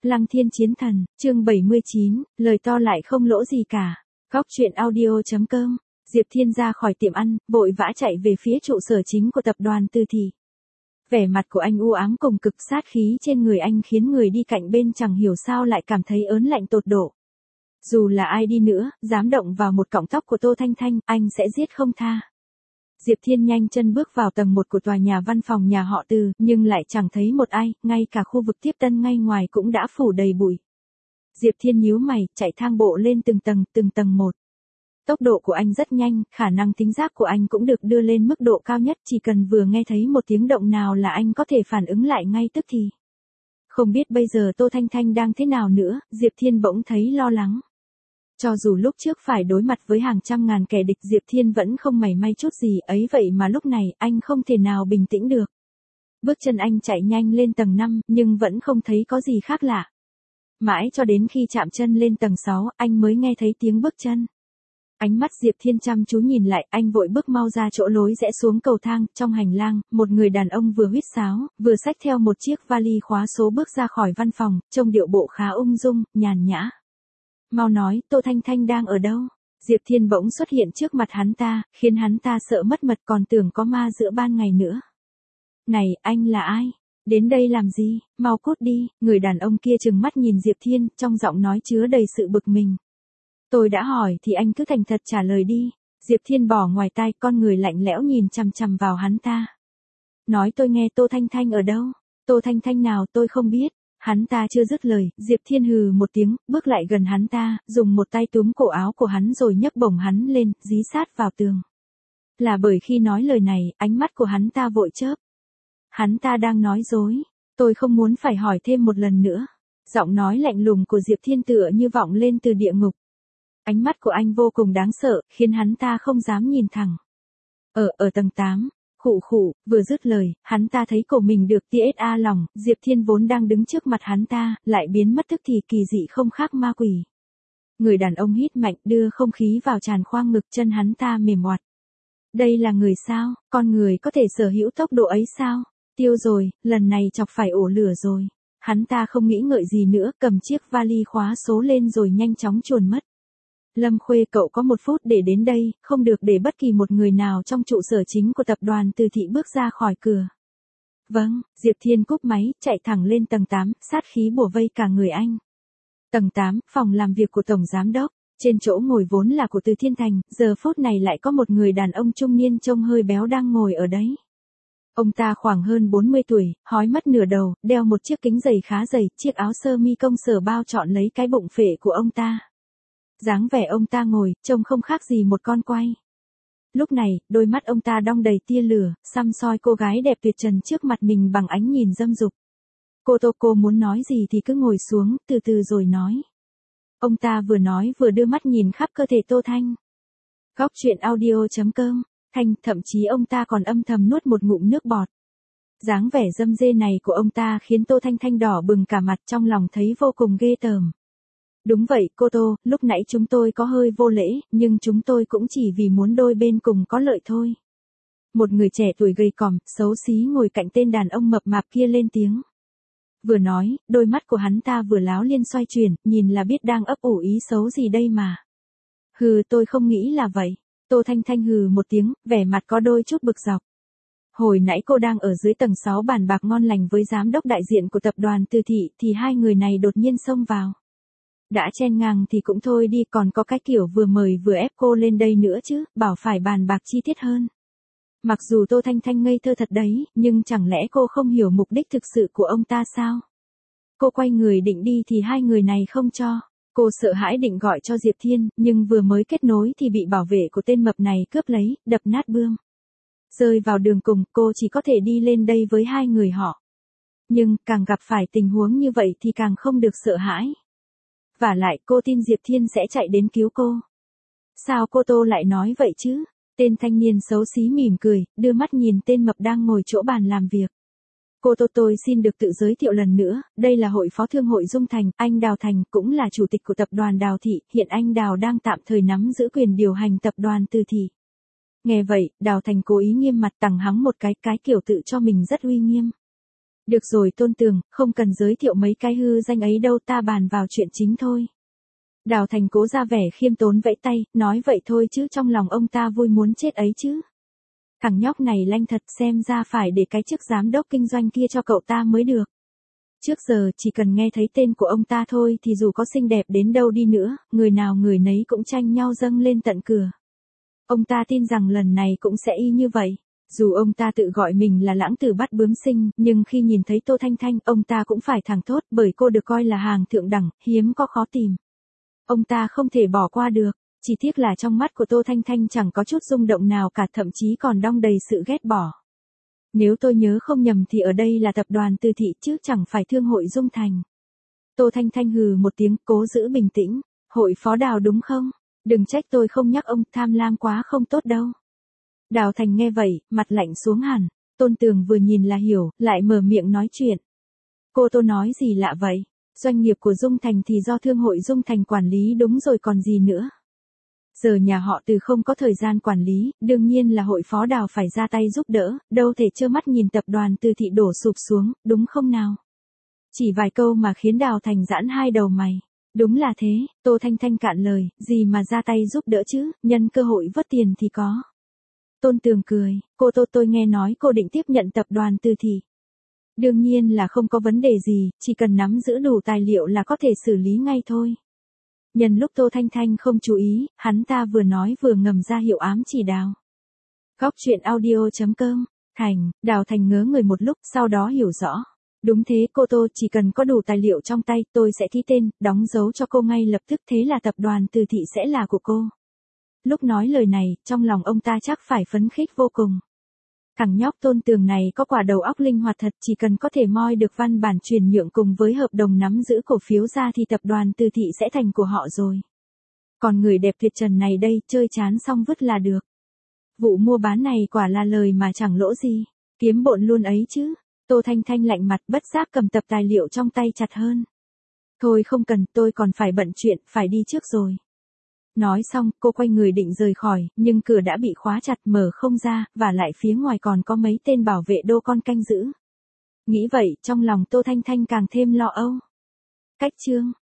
Lăng Thiên Chiến Thần, chương 79, lời to lại không lỗ gì cả. Góc truyện audio.com. Diệp Thiên ra khỏi tiệm ăn, vội vã chạy về phía trụ sở chính của tập đoàn Tư Thị. Vẻ mặt của anh u ám cùng cực, sát khí trên người anh khiến người đi cạnh bên chẳng hiểu sao lại cảm thấy ớn lạnh tột độ. Dù là ai đi nữa, dám động vào một cọng tóc của Tô Thanh Thanh, anh sẽ giết không tha. Diệp Thiên nhanh chân bước vào tầng 1 của tòa nhà văn phòng nhà họ Từ, nhưng lại chẳng thấy một ai, ngay cả khu vực tiếp tân ngay ngoài cũng đã phủ đầy bụi. Diệp Thiên nhíu mày, chạy thang bộ lên từng tầng một. Tốc độ của anh rất nhanh, khả năng thính giác của anh cũng được đưa lên mức độ cao nhất, chỉ cần vừa nghe thấy một tiếng động nào là anh có thể phản ứng lại ngay tức thì. Không biết bây giờ Tô Thanh Thanh đang thế nào nữa, Diệp Thiên bỗng thấy lo lắng. Cho dù lúc trước phải đối mặt với hàng trăm ngàn kẻ địch, Diệp Thiên vẫn không mảy may chút gì, ấy vậy mà lúc này anh không thể nào bình tĩnh được. Bước chân anh chạy nhanh lên tầng 5, nhưng vẫn không thấy có gì khác lạ. Mãi cho đến khi chạm chân lên tầng 6, anh mới nghe thấy tiếng bước chân. Ánh mắt Diệp Thiên chăm chú nhìn lại, anh vội bước mau ra chỗ lối rẽ xuống cầu thang. Trong hành lang, một người đàn ông vừa huýt sáo, vừa xách theo một chiếc vali khóa số bước ra khỏi văn phòng, trông điệu bộ khá ung dung, nhàn nhã. Mau nói, Tô Thanh Thanh đang ở đâu? Diệp Thiên bỗng xuất hiện trước mặt hắn ta, khiến hắn ta sợ mất mật, còn tưởng có ma giữa ban ngày nữa. Này, anh là ai? Đến đây làm gì? Mau cút đi. Người đàn ông kia trừng mắt nhìn Diệp Thiên, trong giọng nói chứa đầy sự bực mình. Tôi đã hỏi thì anh cứ thành thật trả lời đi. Diệp Thiên bỏ ngoài tai, con người lạnh lẽo nhìn chằm chằm vào hắn ta. Nói tôi nghe, Tô Thanh Thanh ở đâu? Tô Thanh Thanh nào tôi không biết. Hắn ta chưa dứt lời, Diệp Thiên hừ một tiếng, bước lại gần hắn ta, dùng một tay túm cổ áo của hắn rồi nhấc bổng hắn lên, dí sát vào tường. Là bởi khi nói lời này, ánh mắt của hắn ta vội chớp. Hắn ta đang nói dối. Tôi không muốn phải hỏi thêm một lần nữa. Giọng nói lạnh lùng của Diệp Thiên tựa như vọng lên từ địa ngục. Ánh mắt của anh vô cùng đáng sợ, khiến hắn ta không dám nhìn thẳng. Ở tầng 8. Khụ, vừa dứt lời, hắn ta thấy cổ mình được TSA lòng, Diệp Thiên vốn đang đứng trước mặt hắn ta, lại biến mất tức thì kỳ dị không khác ma quỷ. Người đàn ông hít mạnh, đưa không khí vào tràn khoang ngực, chân hắn ta mềm oặt. Đây là người sao? Con người có thể sở hữu tốc độ ấy sao? Tiêu rồi, lần này chọc phải ổ lửa rồi. Hắn ta không nghĩ ngợi gì nữa, cầm chiếc vali khóa số lên rồi nhanh chóng chuồn mất. Lâm Khuê, cậu có 1 phút để đến đây, không được để bất kỳ một người nào trong trụ sở chính của tập đoàn Từ Thị bước ra khỏi cửa. Vâng, Diệp Thiên cúp máy, chạy thẳng lên tầng 8, sát khí bủa vây cả người anh. Tầng 8, phòng làm việc của Tổng Giám Đốc. Trên chỗ ngồi vốn là của Từ Thiên Thành, giờ phút này lại có một người đàn ông trung niên trông hơi béo đang ngồi ở đấy. Ông ta khoảng hơn 40 tuổi, hói mất nửa đầu, đeo một chiếc kính dày khá dày, chiếc áo sơ mi công sở bao trọn lấy cái bụng phệ của ông ta. Dáng vẻ ông ta ngồi, trông không khác gì một con quay. Lúc này, đôi mắt ông ta đong đầy tia lửa, săm soi cô gái đẹp tuyệt trần trước mặt mình bằng ánh nhìn dâm dục. Cô muốn nói gì thì cứ ngồi xuống, từ từ rồi nói. Ông ta vừa nói vừa đưa mắt nhìn khắp cơ thể Tô Thanh. Góc truyện audio.com. Thậm chí ông ta còn âm thầm nuốt một ngụm nước bọt. Dáng vẻ dâm dê này của ông ta khiến Tô Thanh Thanh đỏ bừng cả mặt, trong lòng thấy vô cùng ghê tởm. Đúng vậy, cô Tô, lúc nãy chúng tôi có hơi vô lễ, nhưng chúng tôi cũng chỉ vì muốn đôi bên cùng có lợi thôi. Một người trẻ tuổi gầy còm, xấu xí ngồi cạnh tên đàn ông mập mạp kia lên tiếng. Vừa nói, đôi mắt của hắn ta vừa láo liên xoay chuyển, nhìn là biết đang ấp ủ ý xấu gì đây mà. Hừ, tôi không nghĩ là vậy. Tô Thanh Thanh hừ một tiếng, vẻ mặt có đôi chút bực dọc. Hồi nãy cô đang ở dưới tầng 6 bàn bạc ngon lành với giám đốc đại diện của tập đoàn Từ Thị thì hai người này đột nhiên xông vào. Đã chen ngang thì cũng thôi đi, còn có cái kiểu vừa mời vừa ép cô lên đây nữa chứ, bảo phải bàn bạc chi tiết hơn. Mặc dù Tô Thanh Thanh ngây thơ thật đấy, nhưng chẳng lẽ cô không hiểu mục đích thực sự của ông ta sao? Cô quay người định đi thì hai người này không cho. Cô sợ hãi định gọi cho Diệp Thiên, nhưng vừa mới kết nối thì bị bảo vệ của tên mập này cướp lấy, đập nát bươm. Rơi vào đường cùng, cô chỉ có thể đi lên đây với hai người họ. Nhưng, càng gặp phải tình huống như vậy thì càng không được sợ hãi. Vả lại, cô tin Diệp Thiên sẽ chạy đến cứu cô. Sao cô Tô lại nói vậy chứ? Tên thanh niên xấu xí mỉm cười, đưa mắt nhìn tên mập đang ngồi chỗ bàn làm việc. Cô Tô, tôi xin được tự giới thiệu lần nữa, đây là hội phó thương hội Dung Thành, anh Đào Thành cũng là chủ tịch của tập đoàn Đào Thị, hiện anh Đào đang tạm thời nắm giữ quyền điều hành tập đoàn Từ Thị. Nghe vậy, Đào Thành cố ý nghiêm mặt, tằng hắng một cái kiểu tự cho mình rất uy nghiêm. Được rồi Tôn Tường, không cần giới thiệu mấy cái hư danh ấy đâu, ta bàn vào chuyện chính thôi. Đào Thành cố ra vẻ khiêm tốn vẫy tay, nói vậy thôi chứ trong lòng ông ta vui muốn chết ấy chứ. Thằng nhóc này lanh thật, xem ra phải để cái chức giám đốc kinh doanh kia cho cậu ta mới được. Trước giờ chỉ cần nghe thấy tên của ông ta thôi thì dù có xinh đẹp đến đâu đi nữa, người nào người nấy cũng tranh nhau dâng lên tận cửa. Ông ta tin rằng lần này cũng sẽ y như vậy. Dù ông ta tự gọi mình là lãng tử bắt bướm sinh, nhưng khi nhìn thấy Tô Thanh Thanh, ông ta cũng phải thẳng thốt bởi cô được coi là hàng thượng đẳng, hiếm có khó tìm. Ông ta không thể bỏ qua được, chỉ tiếc là trong mắt của Tô Thanh Thanh chẳng có chút rung động nào cả, thậm chí còn đong đầy sự ghét bỏ. Nếu tôi nhớ không nhầm thì ở đây là tập đoàn Từ Thị chứ chẳng phải Thương hội Dung Thành. Tô Thanh Thanh hừ một tiếng, cố giữ bình tĩnh. Hội phó Đào đúng không? Đừng trách tôi không nhắc ông, tham lam quá không tốt đâu. Đào Thành nghe vậy, mặt lạnh xuống hẳn. Tôn Tường vừa nhìn là hiểu, lại mở miệng nói chuyện. Cô Tô nói gì lạ vậy? Doanh nghiệp của Dung Thành thì do Thương hội Dung Thành quản lý đúng rồi còn gì nữa. Giờ nhà họ Từ không có thời gian quản lý, đương nhiên là hội phó Đào phải ra tay giúp đỡ, đâu thể trơ mắt nhìn tập đoàn Từ Thị đổ sụp xuống, đúng không nào? Chỉ vài câu mà khiến Đào Thành giãn hai đầu mày. Đúng là thế, Tô Thanh Thanh cạn lời, gì mà ra tay giúp đỡ chứ, nhân cơ hội vớt tiền thì có. Tôn Tường cười, cô Tô, tôi nghe nói cô định tiếp nhận tập đoàn Từ Thị. Đương nhiên là không có vấn đề gì, chỉ cần nắm giữ đủ tài liệu là có thể xử lý ngay thôi. Nhân lúc Tô Thanh Thanh không chú ý, hắn ta vừa nói vừa ngầm ra hiệu ám chỉ Đào. Góc truyện audio.com, Đào Thành ngớ người một lúc, sau đó hiểu rõ. Đúng thế cô Tô, chỉ cần có đủ tài liệu trong tay, tôi sẽ ký tên, đóng dấu cho cô ngay lập tức, thế là tập đoàn Từ Thị sẽ là của cô. Lúc nói lời này, trong lòng ông ta chắc phải phấn khích vô cùng. Thằng nhóc Tôn Tường này có quả đầu óc linh hoạt thật, chỉ cần có thể moi được văn bản chuyển nhượng cùng với hợp đồng nắm giữ cổ phiếu ra thì tập đoàn Từ Thị sẽ thành của họ rồi. Còn người đẹp tuyệt trần này đây, chơi chán xong vứt là được. Vụ mua bán này quả là lời mà chẳng lỗ gì, kiếm bộn luôn ấy chứ. Tô Thanh Thanh lạnh mặt bất giác cầm tập tài liệu trong tay chặt hơn. Thôi không cần, tôi còn phải bận chuyện, phải đi trước rồi. Nói xong, cô quay người định rời khỏi, nhưng cửa đã bị khóa chặt mở không ra, và lại phía ngoài còn có mấy tên bảo vệ đô con canh giữ. Nghĩ vậy, trong lòng Tô Thanh Thanh càng thêm lo âu. Cách chương